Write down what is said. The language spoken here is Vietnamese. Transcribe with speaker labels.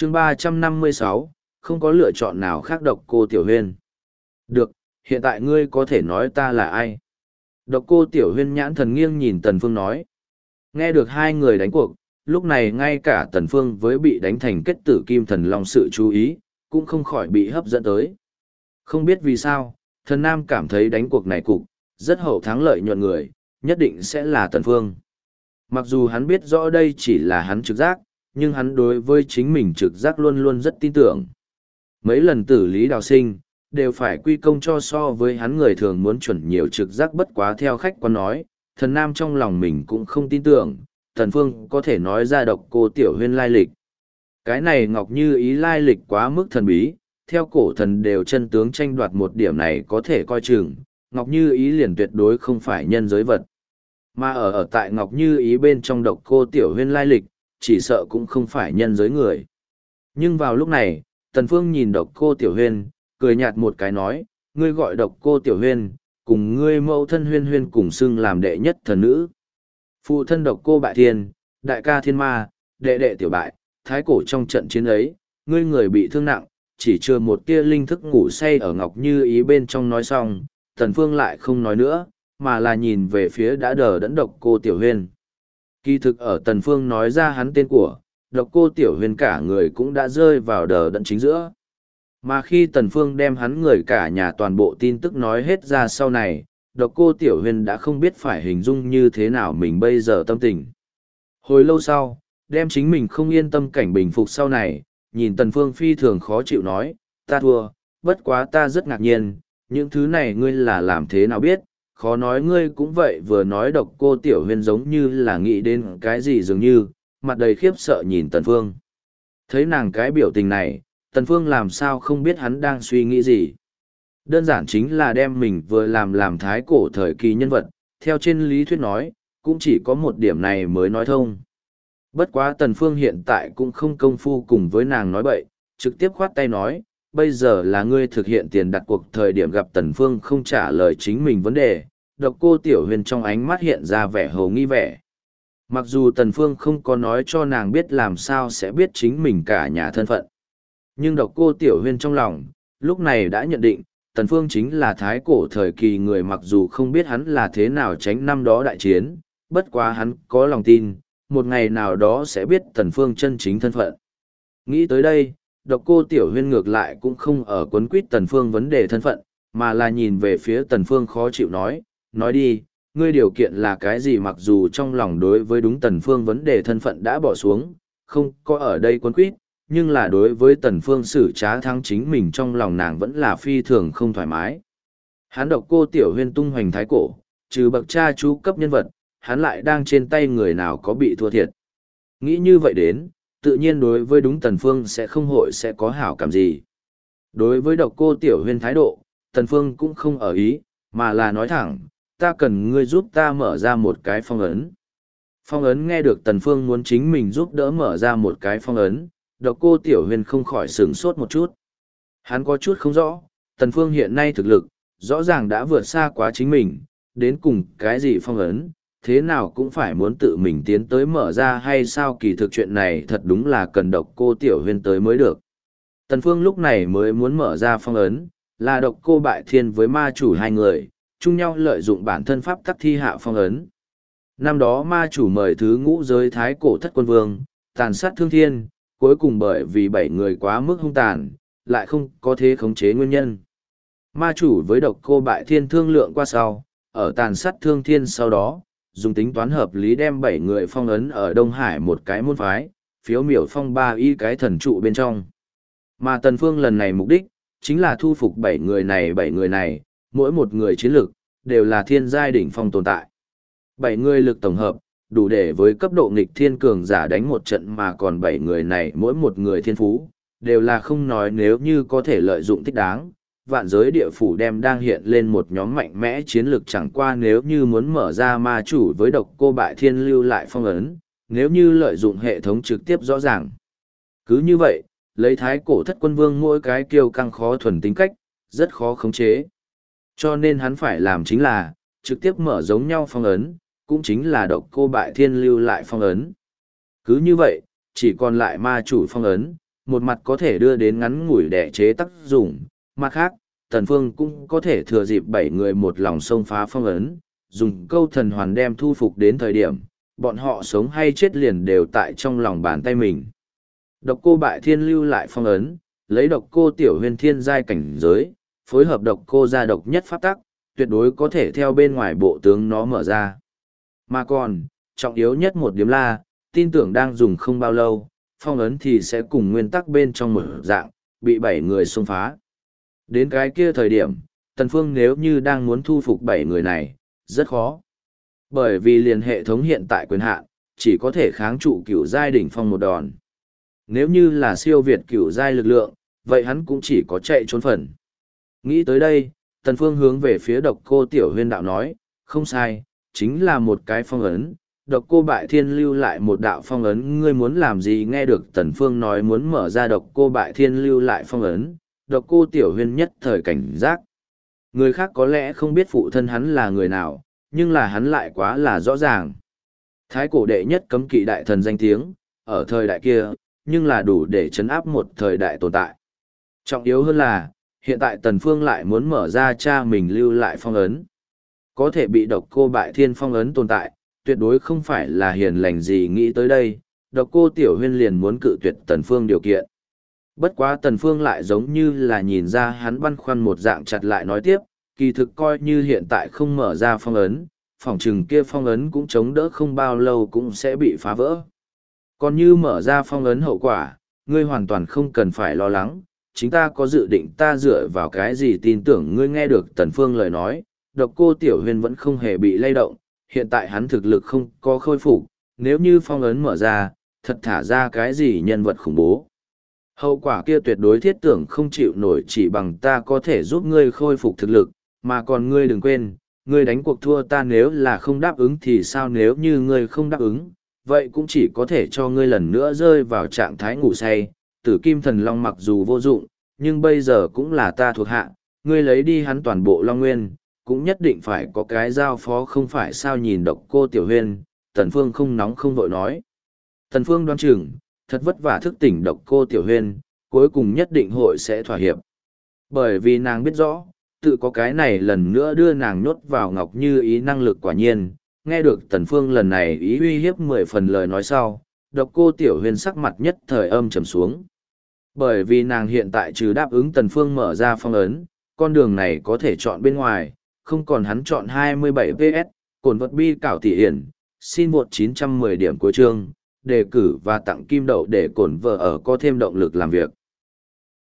Speaker 1: chương 356, không có lựa chọn nào khác. Độc Cô Tiểu Huyên. Được, hiện tại ngươi có thể nói ta là ai? Độc Cô Tiểu Huyên nhãn thần nghiêng nhìn Tần Phương nói. Nghe được hai người đánh cuộc, lúc này ngay cả Tần Phương với bị đánh thành kết tử kim thần long sự chú ý, cũng không khỏi bị hấp dẫn tới. Không biết vì sao, thần nam cảm thấy đánh cuộc này cục, rất hậu thắng lợi nhuận người, nhất định sẽ là Tần Phương. Mặc dù hắn biết rõ đây chỉ là hắn trực giác, nhưng hắn đối với chính mình trực giác luôn luôn rất tin tưởng. Mấy lần tử lý đào sinh, đều phải quy công cho so với hắn người thường muốn chuẩn nhiều trực giác, bất quá theo khách quan nói, thần nam trong lòng mình cũng không tin tưởng, Tần Phương có thể nói ra Độc Cô Tiểu Huyên lai lịch. Cái này Ngọc Như Ý lai lịch quá mức thần bí, theo cổ thần đều chân tướng tranh đoạt một điểm này có thể coi chừng, Ngọc Như Ý liền tuyệt đối không phải nhân giới vật. Mà ở tại Ngọc Như Ý bên trong Độc Cô Tiểu Huyên lai lịch, chỉ sợ cũng không phải nhân giới người. Nhưng vào lúc này, Tần Phương nhìn Độc Cô Tiểu Huyên, cười nhạt một cái nói, ngươi gọi Độc Cô Tiểu Huyên, cùng ngươi mẫu thân Huyên Huyên cùng xưng làm đệ nhất thần nữ. Phụ thân Độc Cô Bại Thiên, đại ca Thiên Ma, đệ đệ Tiểu Bại, thái cổ trong trận chiến ấy, ngươi người bị thương nặng, chỉ chưa một tia linh thức ngủ say ở Ngọc Như Ý bên trong. Nói xong, Tần Phương lại không nói nữa, mà là nhìn về phía đã đờ đẫn Độc Cô Tiểu Huyên. Kỳ thực ở Tần Phương nói ra hắn tên của, Độc Cô Tiểu Huyên cả người cũng đã rơi vào đờ đẫn chính giữa. Mà khi Tần Phương đem hắn người cả nhà toàn bộ tin tức nói hết ra sau này, Độc Cô Tiểu Huyên đã không biết phải hình dung như thế nào mình bây giờ tâm tình. Hồi lâu sau, đem chính mình không yên tâm cảnh bình phục sau này, nhìn Tần Phương phi thường khó chịu nói, ta thua, bất quá ta rất ngạc nhiên, những thứ này ngươi là làm thế nào biết, khó nói ngươi cũng vậy. Vừa nói Độc Cô Tiểu Huyên giống như là nghĩ đến cái gì dường như, mặt đầy khiếp sợ nhìn Tần Phương. Thấy nàng cái biểu tình này, Tần Phương làm sao không biết hắn đang suy nghĩ gì. Đơn giản chính là đem mình vừa làm thái cổ thời kỳ nhân vật, theo trên lý thuyết nói, cũng chỉ có một điểm này mới nói thông. Bất quá Tần Phương hiện tại cũng không công phu cùng với nàng nói bậy, trực tiếp khoát tay nói, bây giờ là ngươi thực hiện tiền đặt cuộc. Thời điểm gặp Tần Phương không trả lời chính mình vấn đề, Độc Cô Tiểu Huyên trong ánh mắt hiện ra vẻ hồ nghi vẻ. Mặc dù Tần Phương không có nói cho nàng biết làm sao sẽ biết chính mình cả nhà thân phận, nhưng Độc Cô Tiểu Huyên trong lòng, lúc này đã nhận định, Tần Phương chính là thái cổ thời kỳ người. Mặc dù không biết hắn là thế nào tránh năm đó đại chiến, bất quá hắn có lòng tin, một ngày nào đó sẽ biết Tần Phương chân chính thân phận. Nghĩ tới đây, Độc Cô Tiểu Huyên ngược lại cũng không ở quấn quýt Tần Phương vấn đề thân phận, mà là nhìn về phía Tần Phương khó chịu nói đi, ngươi điều kiện là cái gì? Mặc dù trong lòng đối với đúng Tần Phương vấn đề thân phận đã bỏ xuống, không có ở đây quấn quýt, nhưng là đối với Tần Phương xử trá thắng chính mình trong lòng nàng vẫn là phi thường không thoải mái. Hắn Độc Cô Tiểu Huyên tung hoành thái cổ, trừ bậc cha chú cấp nhân vật, hắn lại đang trên tay người nào có bị thua thiệt. Nghĩ như vậy đến, tự nhiên đối với đúng Tần Phương sẽ không hội sẽ có hảo cảm gì. Đối với Độc Cô Tiểu Huyên thái độ, Tần Phương cũng không ở ý, mà là nói thẳng, ta cần ngươi giúp ta mở ra một cái phong ấn. Phong ấn. Nghe được Tần Phương muốn chính mình giúp đỡ mở ra một cái phong ấn, Độc Cô Tiểu Huyên không khỏi sửng sốt một chút. Hắn có chút không rõ, Tần Phương hiện nay thực lực, rõ ràng đã vượt xa quá chính mình, đến cùng cái gì phong ấn, thế nào cũng phải muốn tự mình tiến tới mở ra hay sao? Kỳ thực chuyện này thật đúng là cần Độc Cô Tiểu Huyên tới mới được. Tần Phương lúc này mới muốn mở ra phong ấn, là Độc Cô Bại Thiên với ma chủ hai người, chung nhau lợi dụng bản thân pháp tắc thi hạ phong ấn. Năm đó ma chủ mời thứ ngũ giới thái cổ thất quân vương, tàn sát thương thiên, cuối cùng bởi vì 7 người quá mức hung tàn, lại không có thế khống chế nguyên nhân. Ma chủ với Độc Cô Bại Thiên thương lượng qua sau, ở tàn sát thương thiên sau đó, dùng tính toán hợp lý đem 7 người phong ấn ở Đông Hải một cái môn phái, phiếu miểu phong 3 y cái thần trụ bên trong. Mà Tần Phương lần này mục đích, chính là thu phục 7 người này, mỗi một người chiến lực, đều là thiên giai đỉnh phong tồn tại. 7 người lực tổng hợp, đủ để với cấp độ nghịch thiên cường giả đánh một trận, mà còn 7 người này mỗi một người thiên phú, đều là không nói nếu như có thể lợi dụng thích đáng. Vạn giới địa phủ đem đang hiện lên một nhóm mạnh mẽ chiến lực, chẳng qua nếu như muốn mở ra ma chủ với Độc Cô Bại Thiên lưu lại phong ấn, nếu như lợi dụng hệ thống trực tiếp rõ ràng. Cứ như vậy, lấy thái cổ thất quân vương mỗi cái kiêu căng khó thuần tính cách, rất khó khống chế. Cho nên hắn phải làm chính là, trực tiếp mở giống nhau phong ấn, cũng chính là Độc Cô Bại Thiên lưu lại phong ấn. Cứ như vậy, chỉ còn lại ma chủ phong ấn, một mặt có thể đưa đến ngắn ngủi đẻ chế tác dụng, mặt khác, Tần Phương cũng có thể thừa dịp 7 người một lòng xông phá phong ấn, dùng câu thần hoàn đem thu phục đến thời điểm, bọn họ sống hay chết liền đều tại trong lòng bàn tay mình. Độc cô bại thiên lưu lại phong ấn, lấy độc cô tiểu huyền thiên giai cảnh giới, phối hợp độc cô gia độc nhất pháp tắc, tuyệt đối có thể theo bên ngoài bộ tướng nó mở ra. Mà còn, trọng yếu nhất một điểm là, tin tưởng đang dùng không bao lâu, phong ấn thì sẽ cùng nguyên tắc bên trong một dạng, bị 7 người xông phá. Đến cái kia thời điểm, Tần Phương nếu như đang muốn thu phục 7 người này, rất khó. Bởi vì liền hệ thống hiện tại quyền hạn, chỉ có thể kháng trụ cửu giai đỉnh phong một đòn. Nếu như là siêu việt cửu giai lực lượng, vậy hắn cũng chỉ có chạy trốn phần. Nghĩ tới đây, Tần Phương hướng về phía độc cô tiểu huyên đạo nói, không sai, chính là một cái phong ấn. Độc cô bại thiên lưu lại một đạo phong ấn, ngươi muốn làm gì? Nghe được Tần Phương nói muốn mở ra độc cô bại thiên lưu lại phong ấn, độc cô tiểu huyên nhất thời cảnh giác. Người khác có lẽ không biết phụ thân hắn là người nào, nhưng là hắn lại quá là rõ ràng. Thái cổ đệ nhất cấm kỵ đại thần danh tiếng, ở thời đại kia, nhưng là đủ để chấn áp một thời đại tồn tại. Trọng yếu hơn là, hiện tại Tần Phương lại muốn mở ra cha mình lưu lại phong ấn. Có thể bị độc cô bại thiên phong ấn tồn tại, tuyệt đối không phải là hiền lành gì. Nghĩ tới đây, độc cô tiểu huyên liền muốn cự tuyệt Tần Phương điều kiện. Bất quá Tần Phương lại giống như là nhìn ra hắn băn khoăn một dạng, chặt lại nói tiếp, kỳ thực coi như hiện tại không mở ra phong ấn, phỏng chừng kia phong ấn cũng chống đỡ không bao lâu cũng sẽ bị phá vỡ. Còn như mở ra phong ấn hậu quả, ngươi hoàn toàn không cần phải lo lắng, chính ta có dự định, ta dựa vào cái gì tin tưởng ngươi. Nghe được Tần Phương lời nói, độc cô tiểu huyên vẫn không hề bị lay động, hiện tại hắn thực lực không có khôi phục, nếu như phong ấn mở ra, thật thả ra cái gì nhân vật khủng bố. Hậu quả kia tuyệt đối thiết tưởng không chịu nổi, chỉ bằng ta có thể giúp ngươi khôi phục thực lực, mà còn ngươi đừng quên, ngươi đánh cuộc thua ta, nếu là không đáp ứng thì sao? Nếu như ngươi không đáp ứng, vậy cũng chỉ có thể cho ngươi lần nữa rơi vào trạng thái ngủ say. Tử Kim Thần Long mặc dù vô dụng, nhưng bây giờ cũng là ta thuộc hạ, ngươi lấy đi hắn toàn bộ Long Nguyên, cũng nhất định phải có cái giao phó không phải sao? Nhìn độc cô tiểu huyên, Tần Phương không nóng không vội nói. Tần Phương đoán chừng, thật vất vả thức tỉnh độc cô tiểu huyên, cuối cùng nhất định hội sẽ thỏa hiệp. Bởi vì nàng biết rõ, tự có cái này lần nữa đưa nàng nhốt vào Ngọc Như Ý năng lực quả nhiên. Nghe được Tần Phương lần này ý uy hiếp 10 phần lời nói sau, độc cô tiểu huyên sắc mặt nhất thời âm trầm xuống. Bởi vì nàng hiện tại trừ đáp ứng Tần Phương mở ra phong ấn, con đường này có thể chọn bên ngoài, không còn hắn chọn 27 PS, cổn vật bi cảo tỷ hiển, xin vượt 910 điểm cuối chương, đề cử và tặng kim đậu để cổn vợ ở có thêm động lực làm việc.